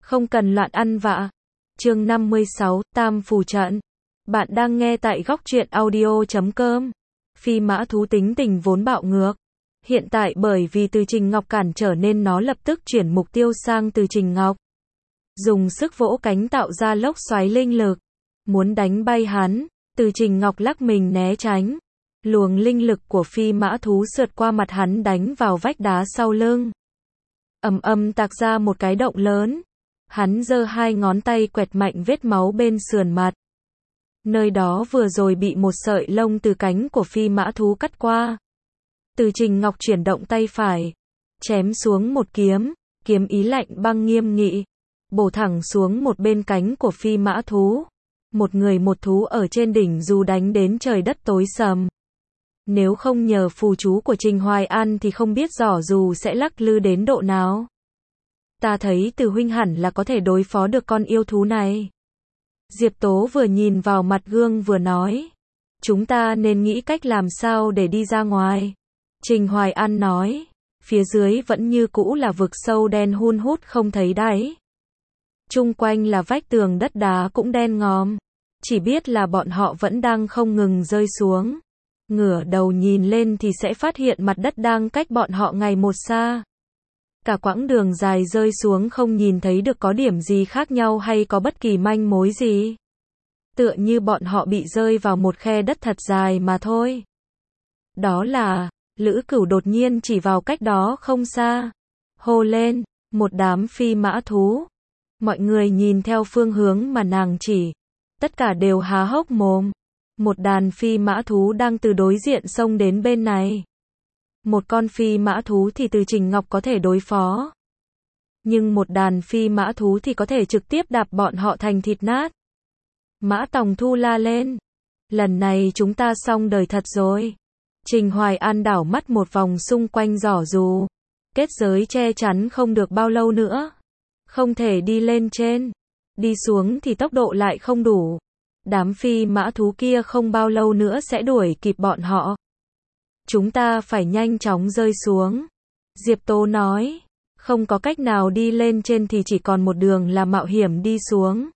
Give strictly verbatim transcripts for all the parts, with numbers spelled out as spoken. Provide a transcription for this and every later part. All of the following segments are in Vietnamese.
Không cần loạn ăn vạ. Chương năm mươi sáu, Tam Phù Trận. Bạn đang nghe tại góc truyện audio chấm com. Phi mã thú tính tình vốn bạo ngược. Hiện tại bởi vì Từ Trình Ngọc cản trở nên nó lập tức chuyển mục tiêu sang Từ Trình Ngọc. Dùng sức vỗ cánh tạo ra lốc xoáy linh lực. Muốn đánh bay hắn, Từ Trình Ngọc lắc mình né tránh. Luồng linh lực của phi mã thú sượt qua mặt hắn đánh vào vách đá sau lưng. Ầm ầm tạc ra một cái động lớn. Hắn giơ hai ngón tay quẹt mạnh vết máu bên sườn mặt. Nơi đó vừa rồi bị một sợi lông từ cánh của phi mã thú cắt qua. Từ Trình Ngọc chuyển động tay phải, chém xuống một kiếm, kiếm ý lạnh băng nghiêm nghị, bổ thẳng xuống một bên cánh của phi mã thú. Một người một thú ở trên đỉnh dù đánh đến trời đất tối sầm. Nếu không nhờ phù chú của Trình Hoài An thì không biết giỏ dù sẽ lắc lư đến độ nào. Ta thấy Từ huynh hẳn là có thể đối phó được con yêu thú này. Diệp Tố vừa nhìn vào mặt gương vừa nói. Chúng ta nên nghĩ cách làm sao để đi ra ngoài. Trình Hoài An nói. Phía dưới vẫn như cũ là vực sâu đen hun hút không thấy đáy. Chung quanh là vách tường đất đá cũng đen ngòm. Chỉ biết là bọn họ vẫn đang không ngừng rơi xuống. Ngửa đầu nhìn lên thì sẽ phát hiện mặt đất đang cách bọn họ ngày một xa. Cả quãng đường dài rơi xuống không nhìn thấy được có điểm gì khác nhau hay có bất kỳ manh mối gì. Tựa như bọn họ bị rơi vào một khe đất thật dài mà thôi. Đó là, Lữ Cửu đột nhiên chỉ vào cách đó không xa. Hô lên, một đám phi mã thú. Mọi người nhìn theo phương hướng mà nàng chỉ. Tất cả đều há hốc mồm. Một đàn phi mã thú đang từ đối diện xông đến bên này. Một con phi mã thú thì Từ Trình Ngọc có thể đối phó. Nhưng một đàn phi mã thú thì có thể trực tiếp đạp bọn họ thành thịt nát. Mã Tòng Thu la lên. Lần này chúng ta xong đời thật rồi. Trình Hoài An đảo mắt một vòng xung quanh giỏ dù. Kết giới che chắn không được bao lâu nữa. Không thể đi lên trên. Đi xuống thì tốc độ lại không đủ. Đám phi mã thú kia không bao lâu nữa sẽ đuổi kịp bọn họ. Chúng ta phải nhanh chóng rơi xuống. Diệp Tố nói. Không có cách nào đi lên trên thì chỉ còn một đường là mạo hiểm đi xuống.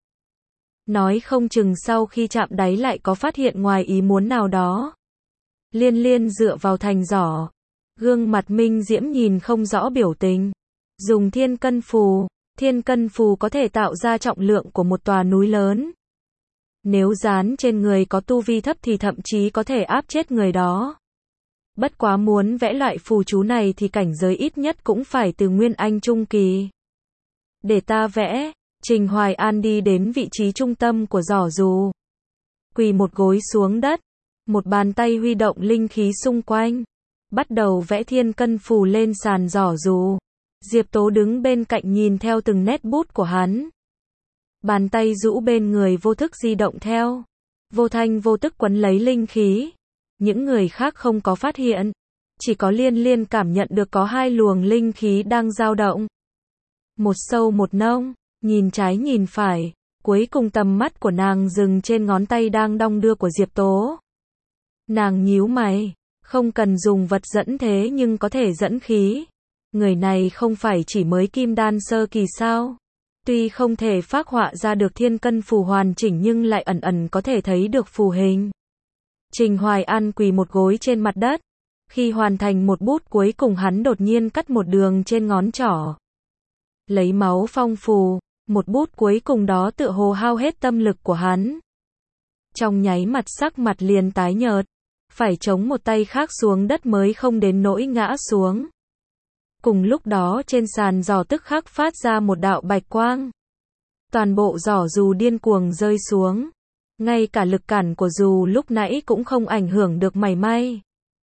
Nói không chừng sau khi chạm đáy lại có phát hiện ngoài ý muốn nào đó. Liên Liên dựa vào thành giỏ. Gương mặt minh diễm nhìn không rõ biểu tình. Dùng thiên cân phù. Thiên cân phù có thể tạo ra trọng lượng của một tòa núi lớn. Nếu dán trên người có tu vi thấp thì thậm chí có thể áp chết người đó. Bất quá muốn vẽ loại phù chú này thì cảnh giới ít nhất cũng phải từ Nguyên Anh Trung Kỳ. Để ta vẽ. Trình Hoài An đi đến vị trí trung tâm của giỏ dù. Quỳ một gối xuống đất. Một bàn tay huy động linh khí xung quanh. Bắt đầu vẽ thiên cân phù lên sàn giỏ dù. Diệp Tố đứng bên cạnh nhìn theo từng nét bút của hắn. Bàn tay rũ bên người vô thức di động theo. Vô thanh vô tức quấn lấy linh khí. Những người khác không có phát hiện. Chỉ có Liên Liên cảm nhận được có hai luồng linh khí đang dao động. Một sâu một nông, nhìn trái nhìn phải. Cuối cùng tầm mắt của nàng dừng trên ngón tay đang đong đưa của Diệp Tố. Nàng nhíu mày. Không cần dùng vật dẫn thế nhưng có thể dẫn khí. Người này không phải chỉ mới kim đan sơ kỳ sao? Tuy không thể phác họa ra được thiên cân phù hoàn chỉnh nhưng lại ẩn ẩn có thể thấy được phù hình. Trình Hoài An quỳ một gối trên mặt đất. Khi hoàn thành một bút cuối cùng hắn đột nhiên cắt một đường trên ngón trỏ. Lấy máu phong phù, một bút cuối cùng đó tựa hồ hao hết tâm lực của hắn. Trong nháy mặt sắc mặt liền tái nhợt. Phải chống một tay khác xuống đất mới không đến nỗi ngã xuống. Cùng lúc đó trên sàn giỏ tức khắc phát ra một đạo bạch quang. Toàn bộ giỏ dù điên cuồng rơi xuống. Ngay cả lực cản của dù lúc nãy cũng không ảnh hưởng được mảy may.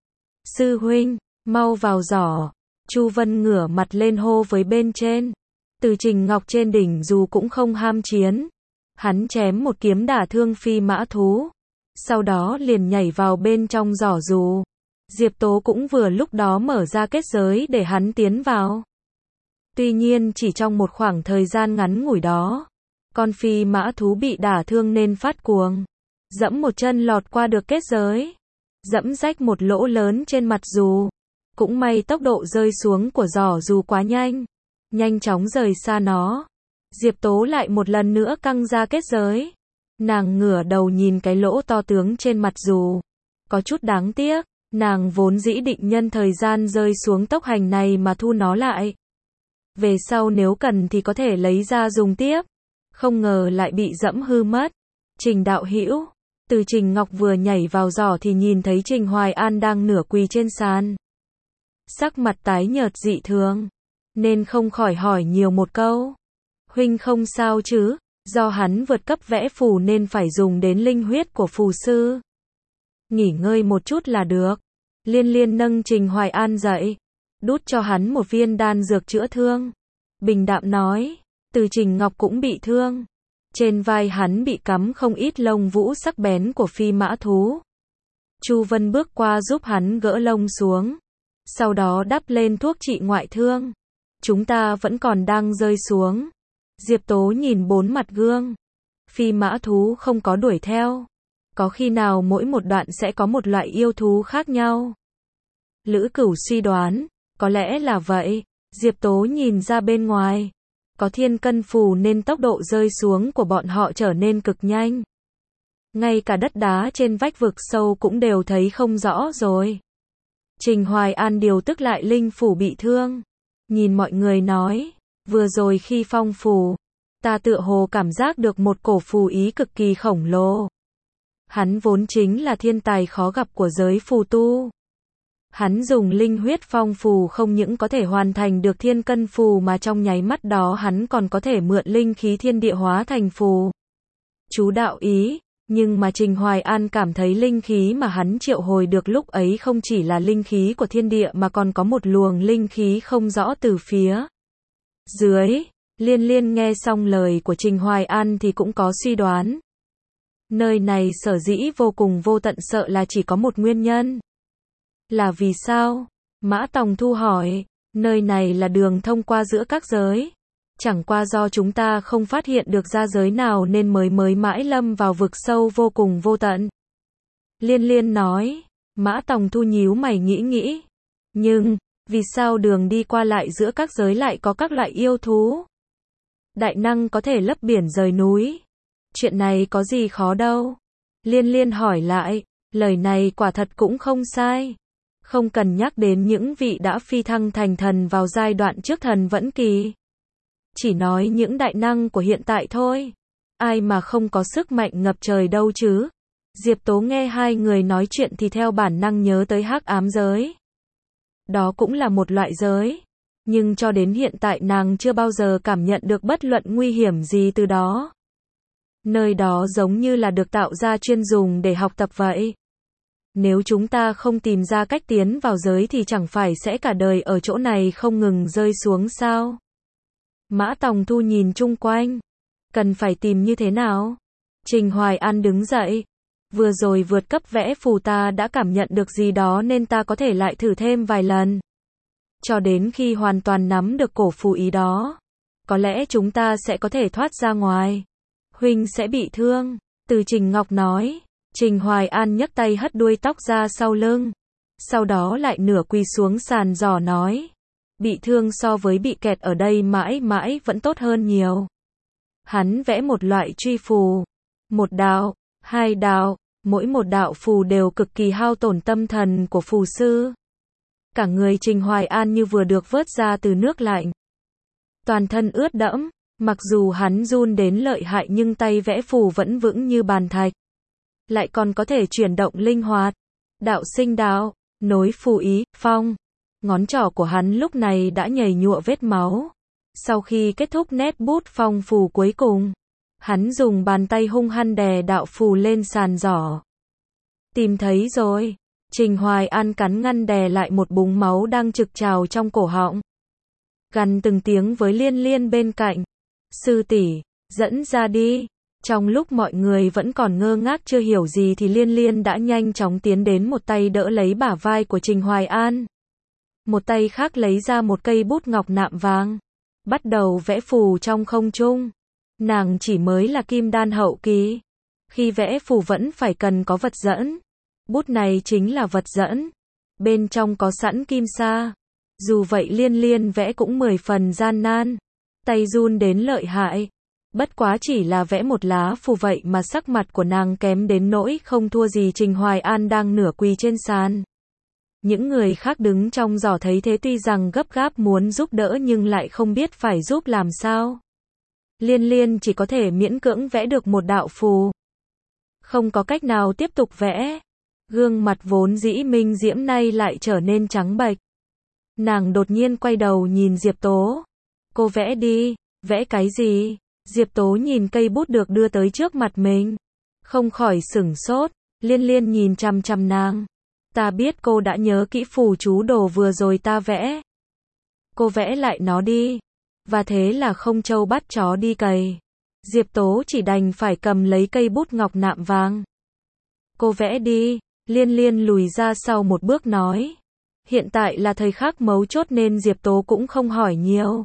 Sư huynh, mau vào giỏ. Chu Vân ngửa mặt lên hô với bên trên. Từ Trình Ngọc trên đỉnh dù cũng không ham chiến. Hắn chém một kiếm đả thương phi mã thú. Sau đó liền nhảy vào bên trong giỏ dù. Diệp Tố cũng vừa lúc đó mở ra kết giới để hắn tiến vào. Tuy nhiên chỉ trong một khoảng thời gian ngắn ngủi đó. Con phi mã thú bị đả thương nên phát cuồng. Dẫm một chân lọt qua được kết giới. Dẫm rách một lỗ lớn trên mặt dù. Cũng may tốc độ rơi xuống của giỏ dù quá nhanh. Nhanh chóng rời xa nó. Diệp Tố lại một lần nữa căng ra kết giới. Nàng ngửa đầu nhìn cái lỗ to tướng trên mặt dù. Có chút đáng tiếc, nàng vốn dĩ định nhân thời gian rơi xuống tốc hành này mà thu nó lại. Về sau nếu cần thì có thể lấy ra dùng tiếp. Không ngờ lại bị dẫm hư mất. Trình đạo hữu. Từ Trình Ngọc vừa nhảy vào giỏ thì nhìn thấy Trình Hoài An đang nửa quỳ trên sàn. Sắc mặt tái nhợt dị thường. Nên không khỏi hỏi nhiều một câu. Huynh không sao chứ? Do hắn vượt cấp vẽ phù nên phải dùng đến linh huyết của phù sư. Nghỉ ngơi một chút là được. Liên Liên nâng Trình Hoài An dậy. Đút cho hắn một viên đan dược chữa thương. Bình đạm nói. Từ Trình Ngọc cũng bị thương. Trên vai hắn bị cắm không ít lông vũ sắc bén của phi mã thú. Chu Vân bước qua giúp hắn gỡ lông xuống. Sau đó đắp lên thuốc trị ngoại thương. Chúng ta vẫn còn đang rơi xuống. Diệp Tố nhìn bốn mặt gương. Phi mã thú không có đuổi theo. Có khi nào mỗi một đoạn sẽ có một loại yêu thú khác nhau? Lữ Cửu suy đoán. Có lẽ là vậy. Diệp Tố nhìn ra bên ngoài. Có thiên cân phù nên tốc độ rơi xuống của bọn họ trở nên cực nhanh. Ngay cả đất đá trên vách vực sâu cũng đều thấy không rõ rồi. Trình Hoài An điều tức lại linh phủ bị thương. Nhìn mọi người nói, vừa rồi khi phong phù, ta tựa hồ cảm giác được một cổ phù ý cực kỳ khổng lồ. Hắn vốn chính là thiên tài khó gặp của giới phù tu. Hắn dùng linh huyết phong phù không những có thể hoàn thành được thiên cân phù mà trong nháy mắt đó hắn còn có thể mượn linh khí thiên địa hóa thành phù. Chú đạo ý, nhưng mà Trình Hoài An cảm thấy linh khí mà hắn triệu hồi được lúc ấy không chỉ là linh khí của thiên địa mà còn có một luồng linh khí không rõ từ phía dưới. Liên Liên nghe xong lời của Trình Hoài An thì cũng có suy đoán. Nơi này sở dĩ vô cùng vô tận sợ là chỉ có một nguyên nhân. Là vì sao? Mã Tòng Thu hỏi, nơi này là đường thông qua giữa các giới. Chẳng qua do chúng ta không phát hiện được ra giới nào nên mới mới mãi lâm vào vực sâu vô cùng vô tận. Liên Liên nói, Mã Tòng Thu nhíu mày nghĩ nghĩ. Nhưng, vì sao đường đi qua lại giữa các giới lại có các loại yêu thú? Đại năng có thể lấp biển rời núi. Chuyện này có gì khó đâu. Liên Liên hỏi lại, lời này quả thật cũng không sai. Không cần nhắc đến những vị đã phi thăng thành thần vào giai đoạn trước thần vẫn kỳ. Chỉ nói những đại năng của hiện tại thôi. Ai mà không có sức mạnh ngập trời đâu chứ. Diệp Tố nghe hai người nói chuyện thì theo bản năng nhớ tới hắc ám giới. Đó cũng là một loại giới. Nhưng cho đến hiện tại nàng chưa bao giờ cảm nhận được bất luận nguy hiểm gì từ đó. Nơi đó giống như là được tạo ra chuyên dùng để học tập vậy. Nếu chúng ta không tìm ra cách tiến vào giới thì chẳng phải sẽ cả đời ở chỗ này không ngừng rơi xuống sao? Mã Tòng Thu nhìn chung quanh. Cần phải tìm như thế nào? Trình Hoài An đứng dậy. Vừa rồi vượt cấp vẽ phù ta đã cảm nhận được gì đó nên ta có thể lại thử thêm vài lần. Cho đến khi hoàn toàn nắm được cổ phù ý đó. Có lẽ chúng ta sẽ có thể thoát ra ngoài. Huynh sẽ bị thương. Từ Trình Ngọc nói. Trình Hoài An nhấc tay hất đuôi tóc ra sau lưng. Sau đó lại nửa quỳ xuống sàn giỏ nói. Bị thương so với bị kẹt ở đây mãi mãi vẫn tốt hơn nhiều. Hắn vẽ một loại truy phù. Một đạo, hai đạo, mỗi một đạo phù đều cực kỳ hao tổn tâm thần của phù sư. Cả người Trình Hoài An như vừa được vớt ra từ nước lạnh. Toàn thân ướt đẫm, mặc dù hắn run đến lợi hại nhưng tay vẽ phù vẫn vững như bàn thạch. Lại còn có thể chuyển động linh hoạt. Đạo sinh đạo, nối phù ý, phong. Ngón trỏ của hắn lúc này đã nhầy nhụa vết máu. Sau khi kết thúc nét bút phong phù cuối cùng, hắn dùng bàn tay hung hăng đè đạo phù lên sàn giỏ. Tìm thấy rồi. Trình Hoài An cắn ngăn đè lại một búng máu đang trực trào trong cổ họng. Gằn từng tiếng với Liên Liên bên cạnh. Sư tỷ, dẫn ra đi. Trong lúc mọi người vẫn còn ngơ ngác chưa hiểu gì thì Liên Liên đã nhanh chóng tiến đến một tay đỡ lấy bả vai của Trình Hoài An. Một tay khác lấy ra một cây bút ngọc nạm vàng. Bắt đầu vẽ phù trong không trung. Nàng chỉ mới là kim đan hậu kỳ. Khi vẽ phù vẫn phải cần có vật dẫn. Bút này chính là vật dẫn. Bên trong có sẵn kim sa. Dù vậy Liên Liên vẽ cũng mười phần gian nan. tay run đến lợi hại. Bất quá chỉ là vẽ một lá phù vậy mà sắc mặt của nàng kém đến nỗi không thua gì Trình Hoài An đang nửa quỳ trên sàn. Những người khác đứng trong giỏ thấy thế tuy rằng gấp gáp muốn giúp đỡ nhưng lại không biết phải giúp làm sao. Liên Liên chỉ có thể miễn cưỡng vẽ được một đạo phù. Không có cách nào tiếp tục vẽ. Gương mặt vốn dĩ minh diễm nay lại trở nên trắng bệch. Nàng đột nhiên quay đầu nhìn Diệp Tố. Cô vẽ đi, vẽ cái gì? Diệp Tố nhìn cây bút được đưa tới trước mặt mình. Không khỏi sửng sốt, Liên Liên nhìn chằm chằm nàng. Ta biết cô đã nhớ kỹ phù chú đồ vừa rồi ta vẽ. Cô vẽ lại nó đi. Và thế là không trâu bắt chó đi cày. Diệp Tố chỉ đành phải cầm lấy cây bút ngọc nạm vàng. Cô vẽ đi, Liên Liên lùi ra sau một bước nói. Hiện tại là thời khắc mấu chốt nên Diệp Tố cũng không hỏi nhiều.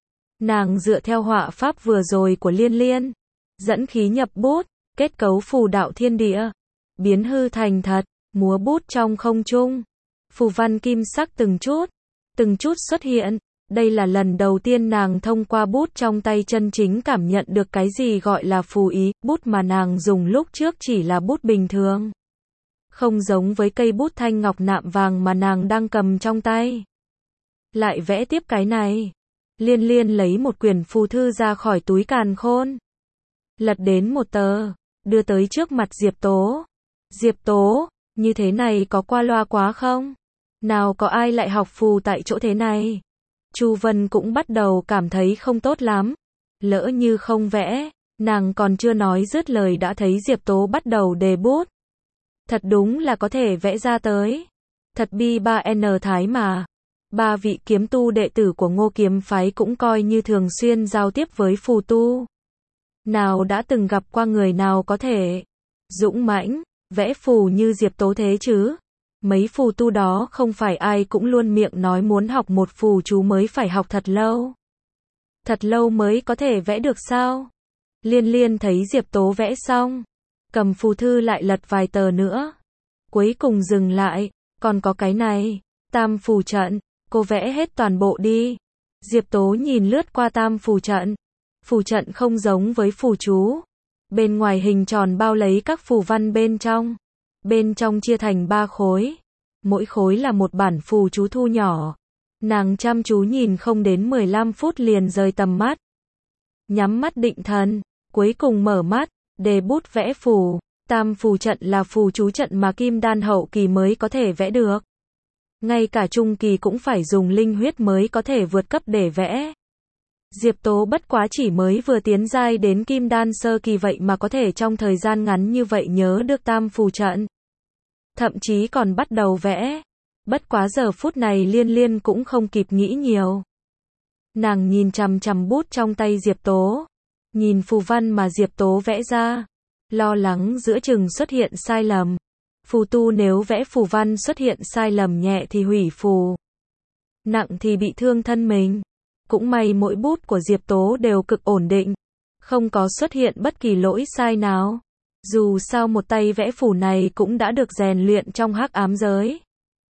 Nàng dựa theo họa pháp vừa rồi của Liên Liên, dẫn khí nhập bút, kết cấu phù đạo thiên địa, biến hư thành thật, múa bút trong không trung. Phù văn kim sắc từng chút, từng chút xuất hiện. Đây là lần đầu tiên nàng thông qua bút trong tay chân chính cảm nhận được cái gì gọi là phù ý, bút mà nàng dùng lúc trước chỉ là bút bình thường. Không giống với cây bút thanh ngọc nạm vàng mà nàng đang cầm trong tay. Lại vẽ tiếp cái này. Liên Liên lấy một quyển phù thư ra khỏi túi càn khôn. Lật đến một tờ, đưa tới trước mặt Diệp Tố. Diệp Tố, như thế này có qua loa quá không? Nào có ai lại học phù tại chỗ thế này? Chu Vân cũng bắt đầu cảm thấy không tốt lắm. Lỡ như không vẽ, nàng còn chưa nói dứt lời đã thấy Diệp Tố bắt đầu đề bút. Thật đúng là có thể vẽ ra tới. Thật bi ba N Thái mà. Ba vị kiếm tu đệ tử của Ngô Kiếm phái cũng coi như thường xuyên giao tiếp với phù tu. Nào đã từng gặp qua người nào có thể dũng mãnh, vẽ phù như Diệp Tố thế chứ? Mấy phù tu đó không phải ai cũng luôn miệng nói muốn học một phù chú mới phải học thật lâu. Thật lâu mới có thể vẽ được sao? Liên Liên thấy Diệp Tố vẽ xong, cầm phù thư lại lật vài tờ nữa. Cuối cùng dừng lại, còn có cái này, tam phù trận, cô vẽ hết toàn bộ đi. Diệp Tố nhìn lướt qua tam phù trận. Phù trận không giống với phù chú. Bên ngoài hình tròn bao lấy các phù văn bên trong. Bên trong chia thành ba khối. Mỗi khối là một bản phù chú thu nhỏ. Nàng chăm chú nhìn không đến mười lăm phút liền rời tầm mắt. Nhắm mắt định thần, cuối cùng mở mắt, đề bút vẽ phù. Tam phù trận là phù chú trận mà kim đan hậu kỳ mới có thể vẽ được. Ngay cả trung kỳ cũng phải dùng linh huyết mới có thể vượt cấp để vẽ. Diệp Tố bất quá chỉ mới vừa tiến giai đến kim đan sơ kỳ vậy mà có thể trong thời gian ngắn như vậy nhớ được tam phù trận. Thậm chí còn bắt đầu vẽ. Bất quá giờ phút này Liên Liên cũng không kịp nghĩ nhiều. Nàng nhìn chằm chằm bút trong tay Diệp Tố. Nhìn phù văn mà Diệp Tố vẽ ra. Lo lắng giữa chừng xuất hiện sai lầm. Phù tu nếu vẽ phù văn xuất hiện sai lầm nhẹ thì hủy phù. Nặng thì bị thương thân mình. Cũng may mỗi bút của Diệp Tố đều cực ổn định. Không có xuất hiện bất kỳ lỗi sai nào. Dù sao một tay vẽ phù này cũng đã được rèn luyện trong hắc ám giới.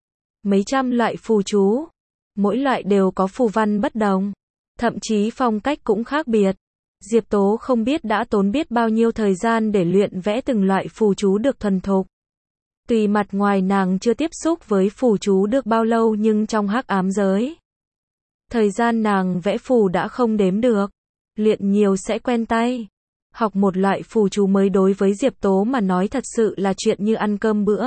Mấy trăm loại phù chú. Mỗi loại đều có phù văn bất đồng. Thậm chí phong cách cũng khác biệt. Diệp Tố không biết đã tốn biết bao nhiêu thời gian để luyện vẽ từng loại phù chú được thuần thục. Tùy mặt ngoài nàng chưa tiếp xúc với phù chú được bao lâu nhưng trong hắc ám giới. Thời gian nàng vẽ phù đã không đếm được. Luyện nhiều sẽ quen tay. Học một loại phù chú mới đối với Diệp Tố mà nói thật sự là chuyện như ăn cơm bữa.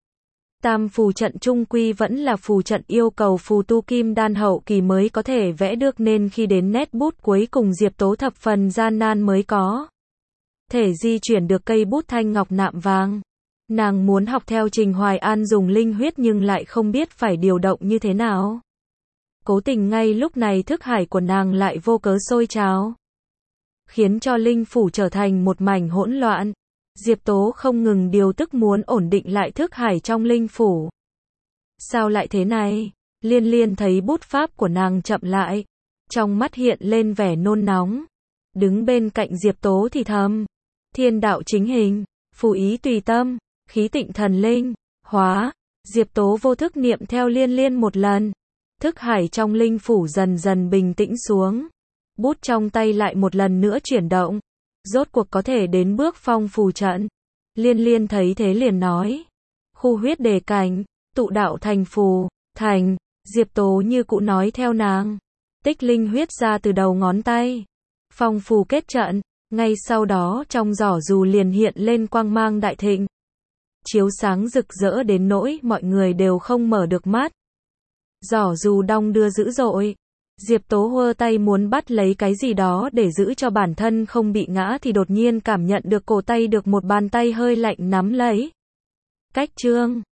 Tam phù trận trung quy vẫn là phù trận yêu cầu phù tu kim đan hậu kỳ mới có thể vẽ được nên khi đến nét bút cuối cùng Diệp Tố thập phần gian nan mới có thể di chuyển được cây bút thanh ngọc nạm vàng. Nàng muốn học theo Trình Hoài An dùng linh huyết nhưng lại không biết phải điều động như thế nào. Cố tình ngay lúc này thức hải của nàng lại vô cớ sôi trào. Khiến cho linh phủ trở thành một mảnh hỗn loạn. Diệp Tố không ngừng điều tức muốn ổn định lại thức hải trong linh phủ. Sao lại thế này? Liên Liên thấy bút pháp của nàng chậm lại. Trong mắt hiện lên vẻ nôn nóng. Đứng bên cạnh Diệp Tố thì thầm. Thiên đạo chính hình, phù ý tùy tâm, khí tịnh thần linh, hóa. Diệp Tố vô thức niệm theo Liên Liên một lần. Thức hải trong linh phủ dần dần bình tĩnh xuống. Bút trong tay lại một lần nữa chuyển động. Rốt cuộc có thể đến bước phong phù trận. Liên Liên thấy thế liền nói. Khu huyết đề cảnh, tụ đạo thành phù, thành, Diệp Tố như cụ nói theo nàng. Tích linh huyết ra từ đầu ngón tay. Phong phù kết trận, ngay sau đó trong giỏ dù liền hiện lên quang mang đại thịnh. Chiếu sáng rực rỡ đến nỗi mọi người đều không mở được mắt. Giỏ dù đong đưa dữ dội. Diệp Tố hơ tay muốn bắt lấy cái gì đó để giữ cho bản thân không bị ngã thì đột nhiên cảm nhận được cổ tay được một bàn tay hơi lạnh nắm lấy. Cách trương.